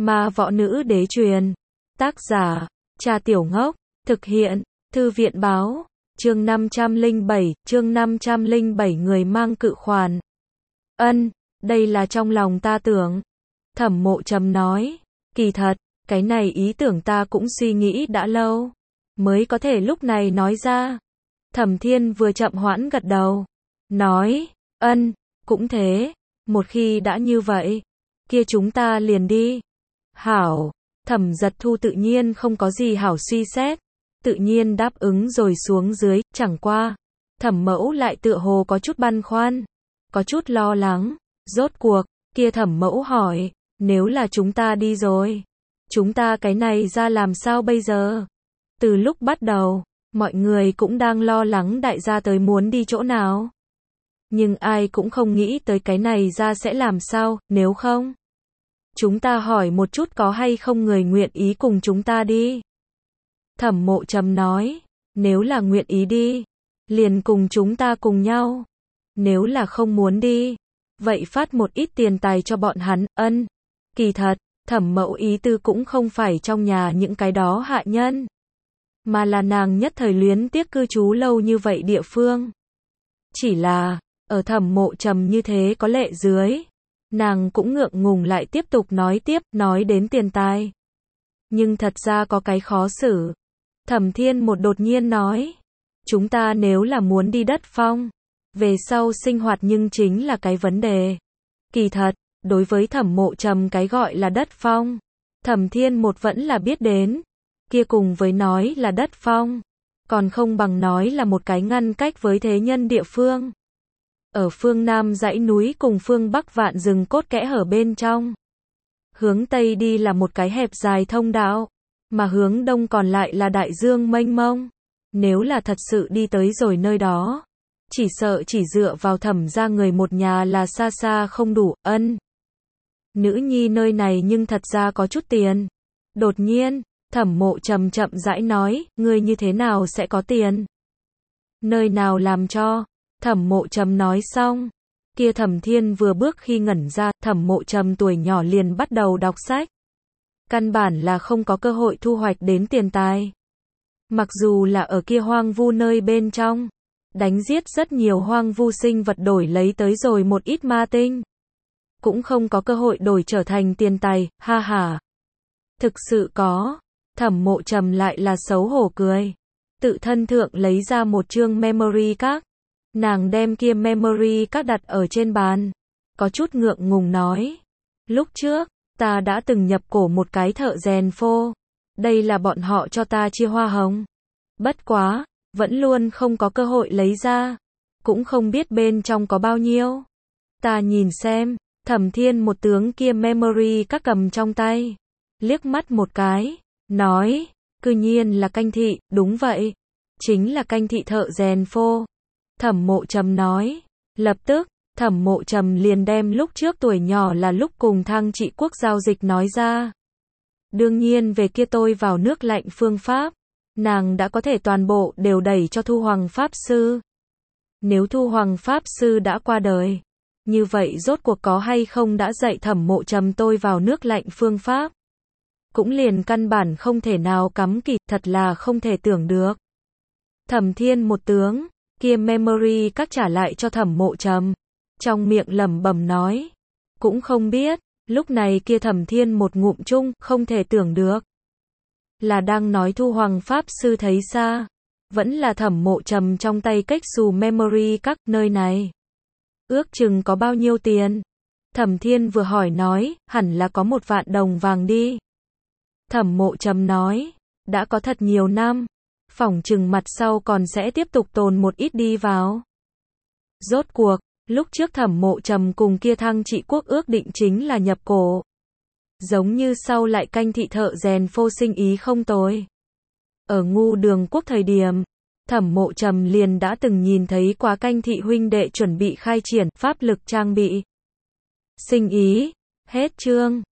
Ma võ nữ đế truyền. Tác giả, Trà Tiểu Ngốc. Thực hiện, Thư viện báo. Chương 507 người mang cự khoản. Đây là trong lòng ta tưởng. Thẩm Mộ Trầm nói. Kỳ thật, cái này ý tưởng ta cũng suy nghĩ đã lâu. Mới có thể lúc này nói ra. Thẩm Thiên vừa chậm hoãn gật đầu. Nói, cũng thế. Một khi đã như vậy, kia chúng ta liền đi. Hảo, Thẩm Giật Thu tự nhiên không có gì hảo suy xét. Tự nhiên đáp ứng rồi xuống dưới, chẳng qua. Thẩm Mẫu lại tựa hồ có chút băn khoăn. Có chút lo lắng. Rốt cuộc, kia Thẩm Mẫu hỏi, nếu là chúng ta đi rồi, chúng ta cái này ra làm sao bây giờ? Từ lúc bắt đầu, mọi người cũng đang lo lắng đại gia tới muốn đi chỗ nào. Nhưng ai cũng không nghĩ tới cái này ra sẽ làm sao, nếu không. Chúng ta hỏi một chút có hay không người nguyện ý cùng chúng ta đi. Thẩm Mộ Trầm nói, nếu là nguyện ý đi, liền cùng chúng ta cùng nhau. Nếu là không muốn đi, vậy phát một ít tiền tài cho bọn hắn, Kỳ thật, Thẩm Mẫu ý tư cũng không phải trong nhà những cái đó hạ nhân, mà là nàng nhất thời luyến tiếc cư trú lâu như vậy địa phương. Chỉ là, ở Thẩm Mộ Trầm như thế có lệ dưới, nàng cũng ngượng ngùng lại tiếp tục nói đến tiền tài. Nhưng thật ra có cái khó xử. Thẩm Thiên một đột nhiên nói, chúng ta nếu là muốn đi đất phong, về sau sinh hoạt nhưng chính là cái vấn đề. Kỳ thật, đối với Thẩm Mộ Trầm cái gọi là đất phong, Thẩm Thiên một vẫn là biết đến. Kia cùng với nói là đất phong, còn không bằng nói là một cái ngăn cách với thế nhân địa phương. Ở phương Nam dãy núi cùng phương Bắc vạn rừng cốt kẽ hở bên trong. Hướng Tây đi là một cái hẹp dài thông đạo, mà hướng Đông còn lại là đại dương mênh mông. Nếu là thật sự đi tới rồi nơi đó, chỉ sợ chỉ dựa vào Thẩm gia người một nhà là xa xa không đủ. Nữ nhi nơi này nhưng thật ra có chút tiền. Đột nhiên, Thẩm Mộ Trầm chậm rãi nói, ngươi như thế nào sẽ có tiền? Nơi nào làm cho? Thẩm Mộ Trầm nói xong, kia Thẩm Thiên vừa bước khi ngẩn ra, Thẩm Mộ Trầm tuổi nhỏ liền bắt đầu đọc sách. Căn bản là không có cơ hội thu hoạch đến tiền tài. Mặc dù là ở kia hoang vu nơi bên trong, đánh giết rất nhiều hoang vu sinh vật đổi lấy tới rồi một ít ma tinh. Cũng không có cơ hội đổi trở thành tiền tài, ha ha. Thực sự có. Thẩm Mộ Trầm lại là xấu hổ cười. Tự thân thượng lấy ra một chương memory card. Nàng đem kia memory card đặt ở trên bàn. Có chút ngượng ngùng nói. Lúc trước, ta đã từng nhập cổ một cái thợ rèn phô. Đây là bọn họ cho ta chia hoa hồng. Bất quá, vẫn luôn không có cơ hội lấy ra. Cũng không biết bên trong có bao nhiêu. Ta nhìn xem, Thẩm Thiên một tướng kia memory card cầm trong tay. Liếc mắt một cái. Nói, cư nhiên là Canh Thị, đúng vậy. Chính là Canh Thị thợ rèn phô. Thẩm Mộ Trầm nói. Lập tức, Thẩm Mộ Trầm liền đem lúc trước tuổi nhỏ là lúc cùng Thăng Trị Quốc giao dịch nói ra. Đương nhiên về kia tôi vào nước lạnh phương pháp, nàng đã có thể toàn bộ đều đẩy cho Thu Hoàng Pháp Sư. Nếu Thu Hoàng Pháp Sư đã qua đời, như vậy rốt cuộc có hay không đã dạy Thẩm Mộ Trầm tôi vào nước lạnh phương pháp? Cũng liền căn bản không thể nào cắm kịp, thật là không thể tưởng được. Thẩm Thiên một tướng, kia memory card trả lại cho Thẩm Mộ Trầm. Trong miệng lẩm bẩm nói. Cũng không biết, lúc này kia Thẩm Thiên một ngụm chung, không thể tưởng được. Là đang nói Thu Hoàng Pháp Sư thấy xa. Vẫn là Thẩm Mộ Trầm trong tay cách xù memory card, nơi này. Ước chừng có bao nhiêu tiền? Thẩm Thiên vừa hỏi nói, hẳn là có 1 vạn đồng vàng đi. Thẩm Mộ Trầm nói, đã có thật nhiều năm, phỏng chừng mặt sau còn sẽ tiếp tục tồn một ít đi vào. Rốt cuộc, lúc trước Thẩm Mộ Trầm cùng kia Thăng Trị Quốc ước định chính là nhập cổ. Giống như sau lại Canh Thị thợ rèn phô sinh ý không tồi. Ở Ngu Đường Quốc thời điểm, Thẩm Mộ Trầm liền đã từng nhìn thấy quá Canh Thị huynh đệ chuẩn bị khai triển pháp lực trang bị. Sinh ý, hết chương.